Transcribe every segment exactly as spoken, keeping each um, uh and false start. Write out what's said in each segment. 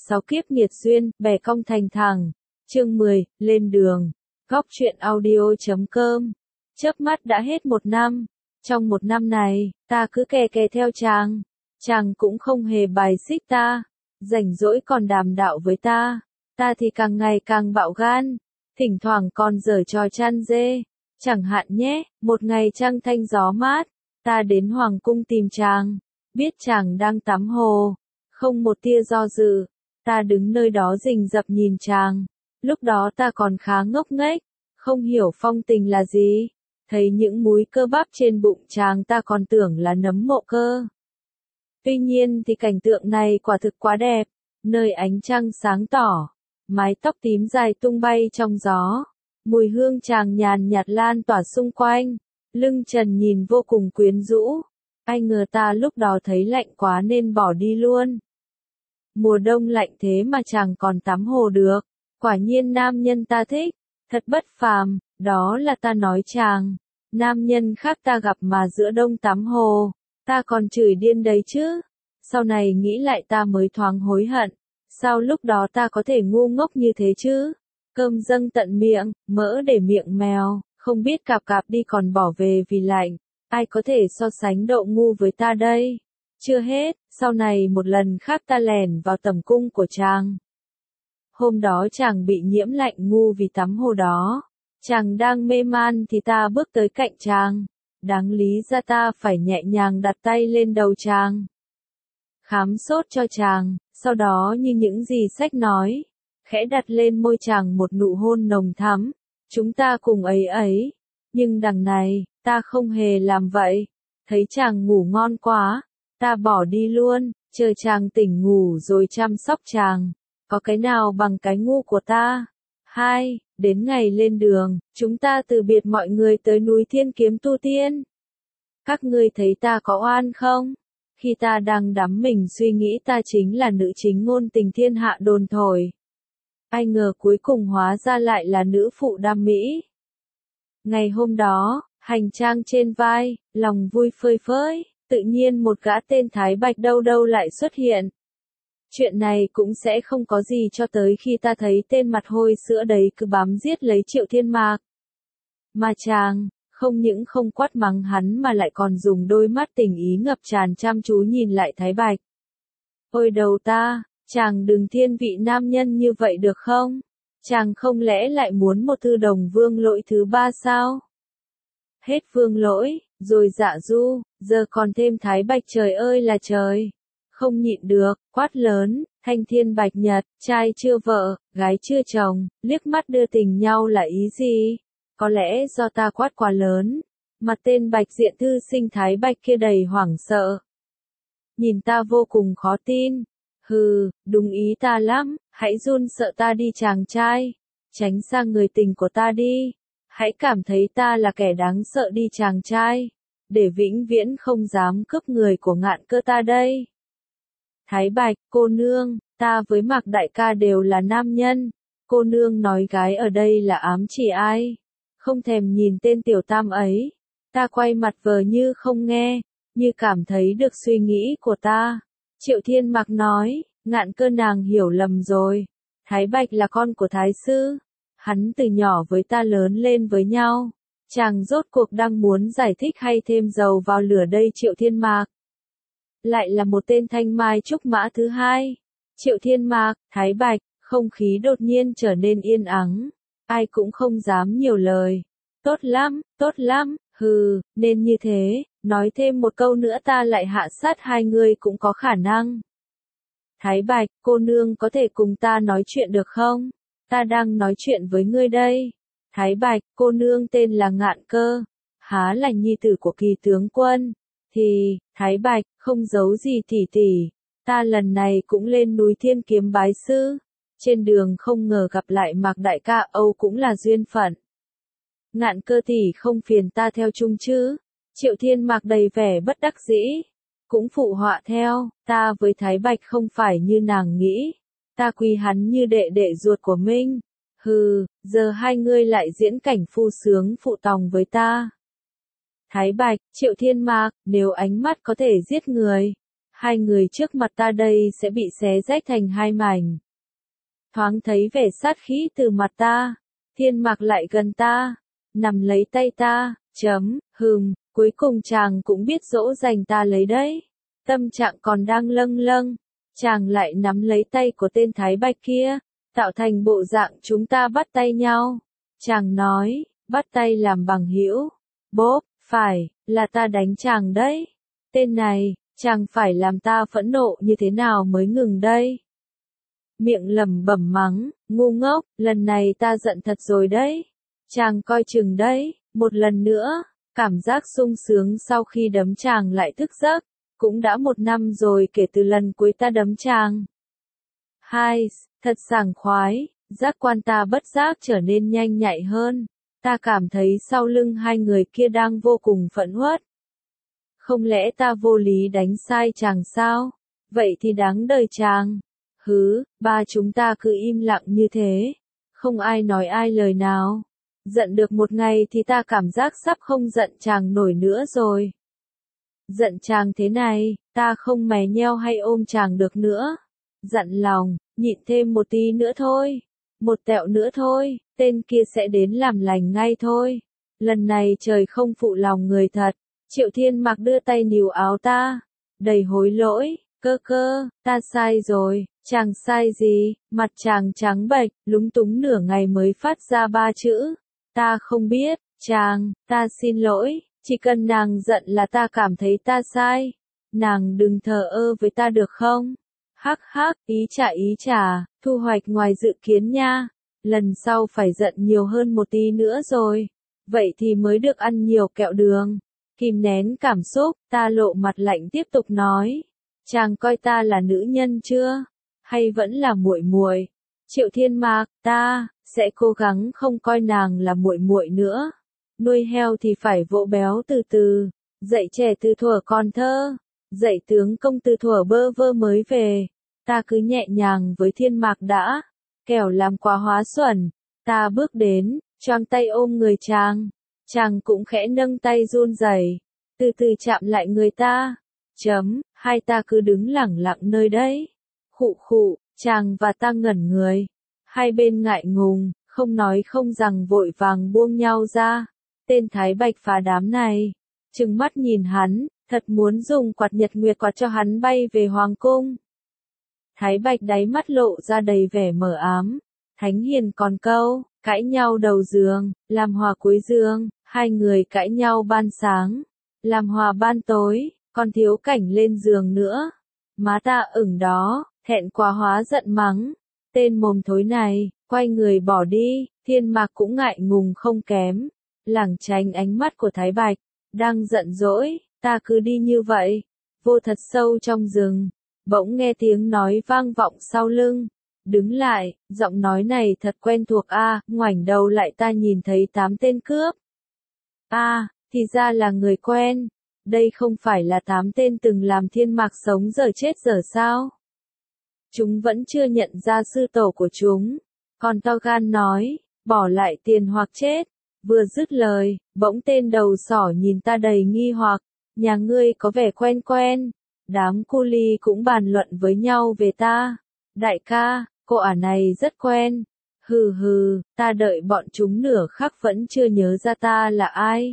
Sáu kiếp nghiệt duyên, bè cong thành thẳng. Chương mười, lên đường. Góc truyện audio chấm com. Chớp mắt đã hết một năm. Trong một năm này, ta cứ kè kè theo chàng. Chàng cũng không hề bài xích ta. Rảnh rỗi còn đàm đạo với ta. Ta thì càng ngày càng bạo gan. Thỉnh thoảng còn giở trò chăn dê. Chẳng hạn nhé, một ngày trăng thanh gió mát. Ta đến Hoàng cung tìm chàng. Biết chàng đang tắm hồ. Không một tia do dự. Ta đứng nơi đó rình rập nhìn chàng. Lúc đó ta còn khá ngốc nghếch. Không hiểu phong tình là gì. Thấy những múi cơ bắp trên bụng chàng ta còn tưởng là nấm mộ cơ. Tuy nhiên thì cảnh tượng này quả thực quá đẹp. Nơi ánh trăng sáng tỏ. Mái tóc tím dài tung bay trong gió. Mùi hương chàng nhàn nhạt lan tỏa xung quanh. Lưng trần nhìn vô cùng quyến rũ. Ai ngờ ta lúc đó thấy lạnh quá nên bỏ đi luôn. Mùa đông lạnh thế mà chàng còn tắm hồ được. Quả nhiên nam nhân ta thích. Thật bất phàm, đó là ta nói chàng. Nam nhân khác ta gặp mà giữa đông tắm hồ. Ta còn chửi điên đấy chứ. Sau này nghĩ lại ta mới thoáng hối hận. Sao lúc đó ta có thể ngu ngốc như thế chứ? Cơm dâng tận miệng, mỡ để miệng mèo. Không biết cạp cạp đi còn bỏ về vì lạnh. Ai có thể so sánh độ ngu với ta đây? Chưa hết, sau này một lần khác ta lẻn vào tầm cung của chàng. Hôm đó chàng bị nhiễm lạnh ngu vì tắm hồ đó. Chàng đang mê man thì ta bước tới cạnh chàng. Đáng lý ra ta phải nhẹ nhàng đặt tay lên đầu chàng. Khám sốt cho chàng, sau đó như những gì sách nói. Khẽ đặt lên môi chàng một nụ hôn nồng thắm. Chúng ta cùng ấy ấy. Nhưng đằng này, ta không hề làm vậy. Thấy chàng ngủ ngon quá. Ta bỏ đi luôn, chờ chàng tỉnh ngủ rồi chăm sóc chàng. Có cái nào bằng cái ngu của ta? Hai, đến ngày lên đường, chúng ta từ biệt mọi người tới núi Thiên Kiếm tu tiên. Các ngươi thấy ta có oan không? Khi ta đang đắm mình suy nghĩ ta chính là nữ chính ngôn tình thiên hạ đồn thổi. Ai ngờ cuối cùng hóa ra lại là nữ phụ đam mỹ. Ngày hôm đó, hành trang trên vai, lòng vui phơi phới. Tự nhiên một gã tên Thái Bạch đâu đâu lại xuất hiện. Chuyện này cũng sẽ không có gì cho tới khi ta thấy tên mặt hôi sữa đấy cứ bám giết lấy Triệu Thiên Mạc. Mà chàng, không những không quát mắng hắn mà lại còn dùng đôi mắt tình ý ngập tràn chăm chú nhìn lại Thái Bạch. Ôi đầu ta, chàng đừng thiên vị nam nhân như vậy được không? Chàng không lẽ lại muốn một thư đồng vương lỗi thứ ba sao? Hết vương lỗi, rồi dạ du, giờ còn thêm Thái Bạch trời ơi là trời. Không nhịn được, quát lớn, thanh thiên bạch nhật, trai chưa vợ, gái chưa chồng, liếc mắt đưa tình nhau là ý gì? Có lẽ do ta quát quá lớn, mà tên bạch diện thư sinh Thái Bạch kia đầy hoảng sợ. Nhìn ta vô cùng khó tin. Hừ, đúng ý ta lắm, hãy run sợ ta đi chàng trai. Tránh xa người tình của ta đi. Hãy cảm thấy ta là kẻ đáng sợ đi chàng trai. Để vĩnh viễn không dám cướp người của Ngạn Cơ ta đây. Thái Bạch, cô nương, ta với Mạc đại ca đều là nam nhân. Cô nương nói gái ở đây là ám chỉ ai? Không thèm nhìn tên tiểu tam ấy. Ta quay mặt vờ như không nghe, như cảm thấy được suy nghĩ của ta. Triệu Thiên Mạc nói, Ngạn Cơ nàng hiểu lầm rồi. Thái Bạch là con của Thái sư. Hắn từ nhỏ với ta lớn lên với nhau. Chàng rốt cuộc đang muốn giải thích hay thêm dầu vào lửa đây Triệu Thiên Mạc? Lại là một tên thanh mai trúc mã thứ hai. Triệu Thiên Mạc, Thái Bạch, không khí đột nhiên trở nên yên ắng. Ai cũng không dám nhiều lời. Tốt lắm, tốt lắm, hừ, nên như thế, nói thêm một câu nữa ta lại hạ sát hai người cũng có khả năng. Thái Bạch, cô nương có thể cùng ta nói chuyện được không? Ta đang nói chuyện với ngươi đây. Thái Bạch, cô nương tên là Ngạn Cơ. Há là nhi tử của Kỳ tướng quân. Thì, Thái Bạch, không giấu gì tỷ tỷ. Ta lần này cũng lên núi Thiên Kiếm bái sư. Trên đường không ngờ gặp lại Mạc đại ca Âu cũng là duyên phận. Ngạn Cơ tỷ không phiền ta theo chung chứ? Triệu Thiên Mạc đầy vẻ bất đắc dĩ. Cũng phụ họa theo, ta với Thái Bạch không phải như nàng nghĩ. Ta quý hắn như đệ đệ ruột của Minh. Hừ, giờ hai ngươi lại diễn cảnh phu sướng phụ tòng với ta. Thái Bạch, Triệu Thiên Mạc, nếu ánh mắt có thể giết người. hai người trước mặt ta đây sẽ bị xé rách thành hai mảnh. Thoáng thấy vẻ sát khí từ mặt ta, Thiên Mạc lại gần ta, nắm lấy tay ta, chấm, hừm, cuối cùng chàng cũng biết dỗ dành ta lấy đấy. Tâm trạng còn đang lâng lâng, chàng lại nắm lấy tay của tên Thái Bạch kia, tạo thành bộ dạng chúng ta bắt tay nhau. Chàng nói, bắt tay làm bằng hữu. Bốp, phải, là ta đánh chàng đấy. Tên này, chàng phải làm ta phẫn nộ như thế nào mới ngừng đây. Miệng lẩm bẩm mắng, ngu ngốc, lần này ta giận thật rồi đấy. Chàng coi chừng đấy, một lần nữa, cảm giác sung sướng sau khi đấm chàng lại thức giấc. Cũng đã một năm rồi kể từ lần cuối ta đấm chàng. Hai, thật sảng khoái, giác quan ta bất giác trở nên nhanh nhạy hơn. Ta cảm thấy sau lưng hai người kia đang vô cùng phẫn uất. Không lẽ ta vô lý đánh sai chàng sao? Vậy thì đáng đời chàng. Hứ, ba chúng ta cứ im lặng như thế. Không ai nói ai lời nào. Giận được một ngày thì ta cảm giác sắp không giận chàng nổi nữa rồi. Giận chàng thế này, ta không mè nheo hay ôm chàng được nữa. Dặn lòng, nhịn thêm một tí nữa thôi. Một tẹo nữa thôi, tên kia sẽ đến làm lành ngay thôi. Lần này trời không phụ lòng người thật. Triệu Thiên Mạc đưa tay níu áo ta. Đầy hối lỗi, cơ cơ, ta sai rồi. Chàng sai gì? Mặt chàng trắng bệch, lúng túng nửa ngày mới phát ra ba chữ. Ta không biết, chàng, ta xin lỗi. Chỉ cần nàng giận là ta cảm thấy ta sai. Nàng đừng thờ ơ với ta được không? Hắc hắc, ý trả ý trả, thu hoạch ngoài dự kiến nha. Lần sau phải giận nhiều hơn một tí nữa rồi. Vậy thì mới được ăn nhiều kẹo đường. Kìm nén cảm xúc, ta lộ mặt lạnh tiếp tục nói. Chàng coi ta là nữ nhân chưa? Hay vẫn là muội muội? Triệu Thiên Mạc, ta sẽ cố gắng không coi nàng là muội muội nữa. Nuôi heo thì phải vỗ béo từ từ, dạy trẻ từ thuở còn thơ, dạy tướng công từ thuở bơ vơ mới về. Ta cứ nhẹ nhàng với Thiên Mạc đã, kẻo làm quá hóa xuẩn. Ta bước đến, choàng tay ôm người chàng, chàng cũng khẽ nâng tay run rẩy, từ từ chạm lại người ta. Chấm, hai ta cứ đứng lẳng lặng nơi đấy. Khụ khụ, chàng và ta ngẩn người, hai bên ngại ngùng, không nói không rằng vội vàng buông nhau ra. Tên Thái Bạch phá đám này, trừng mắt nhìn hắn, thật muốn dùng quạt nhật nguyệt quạt cho hắn bay về hoàng cung. Thái Bạch đáy mắt lộ ra đầy vẻ mờ ám. Thánh hiền còn câu, cãi nhau đầu giường, làm hòa cuối giường, hai người cãi nhau ban sáng, làm hòa ban tối, còn thiếu cảnh lên giường nữa. Má ta ửng đó, thẹn quá hóa giận mắng. Tên mồm thối này, quay người bỏ đi. Thiên Mạc cũng ngại ngùng không kém. Lảng tránh ánh mắt của Thái Bạch, đang giận dỗi, ta cứ đi như vậy, vô thật sâu trong rừng, bỗng nghe tiếng nói vang vọng sau lưng, đứng lại, giọng nói này thật quen thuộc a, à, ngoảnh đầu lại ta nhìn thấy tám tên cướp. A, à, thì ra là người quen, đây không phải là tám tên từng làm Thiên Mạc sống giờ chết giờ sao? Chúng vẫn chưa nhận ra sư tổ của chúng, còn to gan nói, bỏ lại tiền hoặc chết. Vừa dứt lời, bỗng tên đầu sỏ nhìn ta đầy nghi hoặc, nhà ngươi có vẻ quen quen. Đám cu li cũng bàn luận với nhau về ta. Đại ca, cô ả này rất quen. Hừ hừ, ta đợi bọn chúng nửa khắc vẫn chưa nhớ ra ta là ai.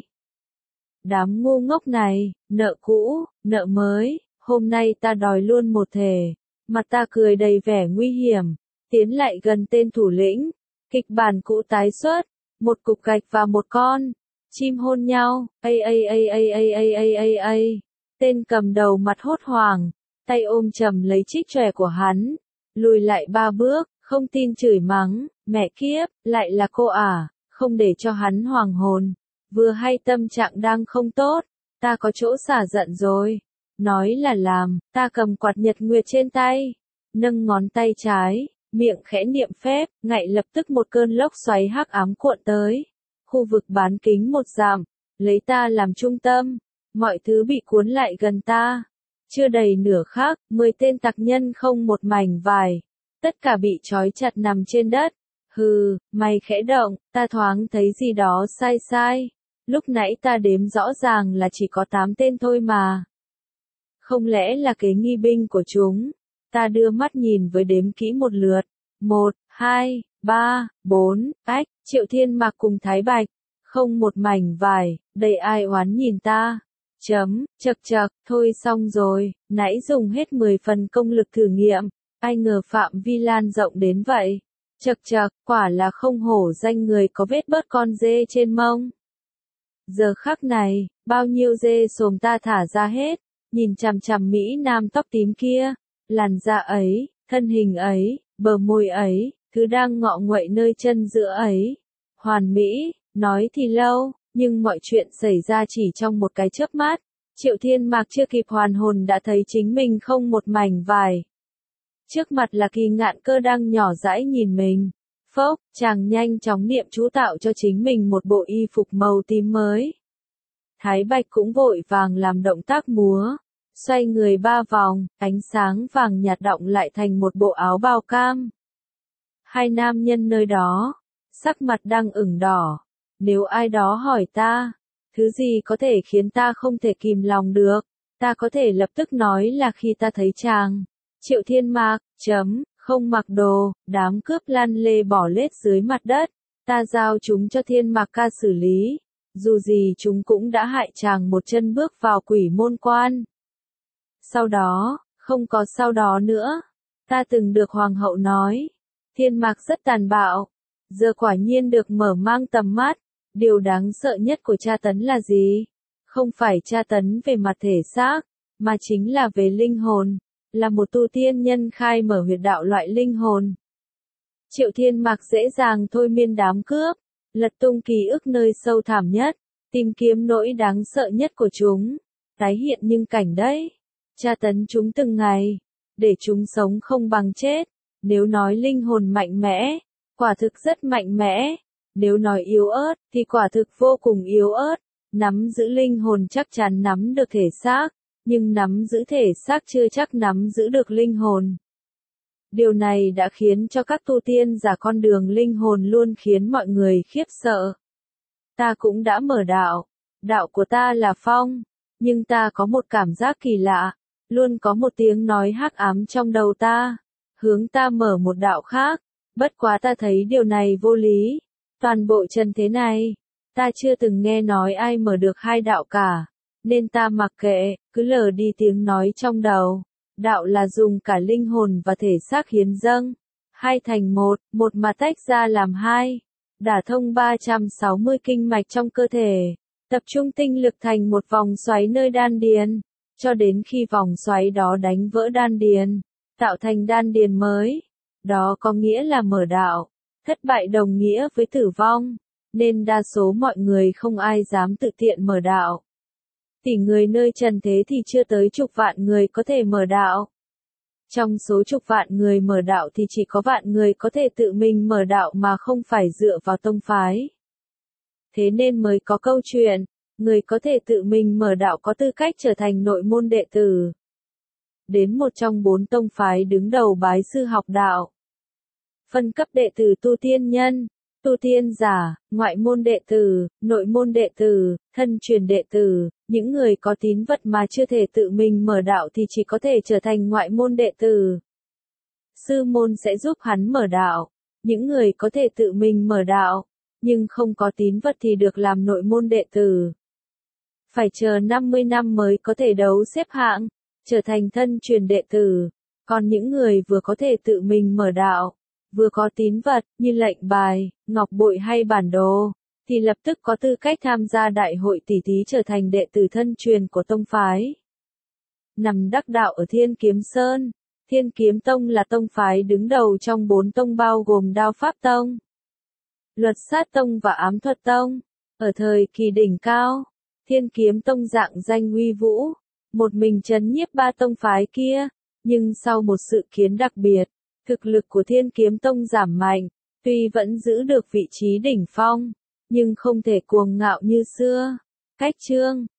Đám ngu ngốc này, nợ cũ, nợ mới, hôm nay ta đòi luôn một thể. Mặt ta cười đầy vẻ nguy hiểm, tiến lại gần tên thủ lĩnh. Kịch bản cũ tái xuất. Một cục gạch và một con chim hôn nhau, ây ây ây ây ây ây ây ây ây. Tên cầm đầu mặt hốt hoảng, tay ôm chầm lấy chiếc chòe của hắn, lùi lại ba bước, không tin chửi mắng, mẹ kiếp, lại là cô à, không để cho hắn hoàng hồn. Vừa hay tâm trạng đang không tốt, ta có chỗ xả giận rồi. Nói là làm, ta cầm quạt nhật nguyệt trên tay, nâng ngón tay trái. Miệng khẽ niệm phép, ngay lập tức một cơn lốc xoáy hắc ám cuộn tới. Khu vực bán kính một dặm, lấy ta làm trung tâm, mọi thứ bị cuốn lại gần ta. Chưa đầy nửa khắc, mười tên tặc nhân không một mảnh vải, tất cả bị trói chặt nằm trên đất. Hừ, mày khẽ động, ta thoáng thấy gì đó sai sai. Lúc nãy ta đếm rõ ràng là chỉ có tám tên thôi mà. Không lẽ là kế nghi binh của chúng? Ta đưa mắt nhìn với đếm kỹ một lượt. Một, hai, ba, bốn, ách, Triệu Thiên Mạc cùng Thái Bạch. Không một mảnh vải, đây ai oán nhìn ta. Chấm, chật chật, thôi xong rồi, nãy dùng hết mười phần công lực thử nghiệm, ai ngờ phạm vi lan rộng đến vậy. Chật chật, quả là không hổ danh người có vết bớt con dê trên mông. Giờ khắc này, bao nhiêu dê xồm ta thả ra hết, nhìn chằm chằm Mỹ Nam tóc tím kia, làn da ấy, thân hình ấy, bờ môi ấy, thứ đang ngọ nguậy nơi chân giữa ấy. Hoàn mỹ, nói thì lâu, nhưng mọi chuyện xảy ra chỉ trong một cái chớp mắt. Triệu Thiên Mạc chưa kịp hoàn hồn đã thấy chính mình không một mảnh vải. Trước mặt là Kỳ Ngạn Cơ đang nhỏ dãi nhìn mình. Phốc, chàng nhanh chóng niệm chú tạo cho chính mình một bộ y phục màu tím mới. Thái Bạch cũng vội vàng làm động tác múa, xoay người ba vòng, ánh sáng vàng nhạt đọng lại thành một bộ áo bào cam. Hai nam nhân nơi đó, sắc mặt đang ửng đỏ. Nếu ai đó hỏi ta, thứ gì có thể khiến ta không thể kìm lòng được, ta có thể lập tức nói là khi ta thấy chàng. Triệu Thiên Mạc, chấm, không mặc đồ, đám cướp lăn lê bỏ lết dưới mặt đất, ta giao chúng cho Thiên Mạc ca xử lý, dù gì chúng cũng đã hại chàng một chân bước vào quỷ môn quan. Sau đó, không có sau đó nữa, ta từng được hoàng hậu nói, Thiên Mạc rất tàn bạo, giờ quả nhiên được mở mang tầm mắt, điều đáng sợ nhất của tra tấn là gì? Không phải tra tấn về mặt thể xác, mà chính là về linh hồn. Là một tu tiên nhân khai mở huyệt đạo loại linh hồn. Triệu Thiên Mạc dễ dàng thôi miên đám cướp, lật tung ký ức nơi sâu thẳm nhất, tìm kiếm nỗi đáng sợ nhất của chúng, tái hiện những cảnh đấy, tra tấn chúng từng ngày, để chúng sống không bằng chết. Nếu nói linh hồn mạnh mẽ, quả thực rất mạnh mẽ, nếu nói yếu ớt, thì quả thực vô cùng yếu ớt, nắm giữ linh hồn chắc chắn nắm được thể xác. Nhưng nắm giữ thể xác chưa chắc nắm giữ được linh hồn. Điều này đã khiến cho các tu tiên giả con đường linh hồn luôn khiến mọi người khiếp sợ. Ta cũng đã mở đạo, đạo của ta là phong, nhưng ta có một cảm giác kỳ lạ, luôn có một tiếng nói hắc ám trong đầu ta, hướng ta mở một đạo khác, bất quá ta thấy điều này vô lý. Toàn bộ trần thế này, ta chưa từng nghe nói ai mở được hai đạo cả. Nên ta mặc kệ, cứ lờ đi tiếng nói trong đầu. Đạo là dùng cả linh hồn và thể xác hiến dâng. Hai thành một, một mà tách ra làm hai. Đả thông ba trăm sáu mươi kinh mạch trong cơ thể. Tập trung tinh lực thành một vòng xoáy nơi đan điền. Cho đến khi vòng xoáy đó đánh vỡ đan điền. Tạo thành đan điền mới. Đó có nghĩa là mở đạo. Thất bại đồng nghĩa với tử vong. Nên đa số mọi người không ai dám tự tiện mở đạo. Tỷ người nơi trần thế thì chưa tới chục vạn người có thể mở đạo. Trong số chục vạn người mở đạo thì chỉ có vạn người có thể tự mình mở đạo mà không phải dựa vào tông phái. Thế nên mới có câu chuyện, người có thể tự mình mở đạo có tư cách trở thành nội môn đệ tử. Đến một trong bốn tông phái đứng đầu bái sư học đạo. Phân cấp đệ tử tu tiên nhân, tu tiên giả, ngoại môn đệ tử, nội môn đệ tử, thân truyền đệ tử, những người có tín vật mà chưa thể tự mình mở đạo thì chỉ có thể trở thành ngoại môn đệ tử. Sư môn sẽ giúp hắn mở đạo, những người có thể tự mình mở đạo, nhưng không có tín vật thì được làm nội môn đệ tử. Phải chờ năm mươi năm mới có thể đấu xếp hạng, trở thành thân truyền đệ tử, còn những người vừa có thể tự mình mở đạo, vừa có tín vật, như lệnh bài, ngọc bội hay bản đồ, thì lập tức có tư cách tham gia đại hội tỷ thí trở thành đệ tử thân truyền của tông phái. Nằm đắc đạo ở Thiên Kiếm Sơn, Thiên Kiếm Tông là tông phái đứng đầu trong bốn tông bao gồm Đao Pháp Tông, Luật Sát Tông và Ám Thuật Tông. Ở thời kỳ đỉnh cao, Thiên Kiếm Tông dạng danh uy vũ, một mình trấn nhiếp ba tông phái kia, nhưng sau một sự kiến đặc biệt, thực lực của Thiên Kiếm Tông giảm mạnh, tuy vẫn giữ được vị trí đỉnh phong, nhưng không thể cuồng ngạo như xưa. Cách chương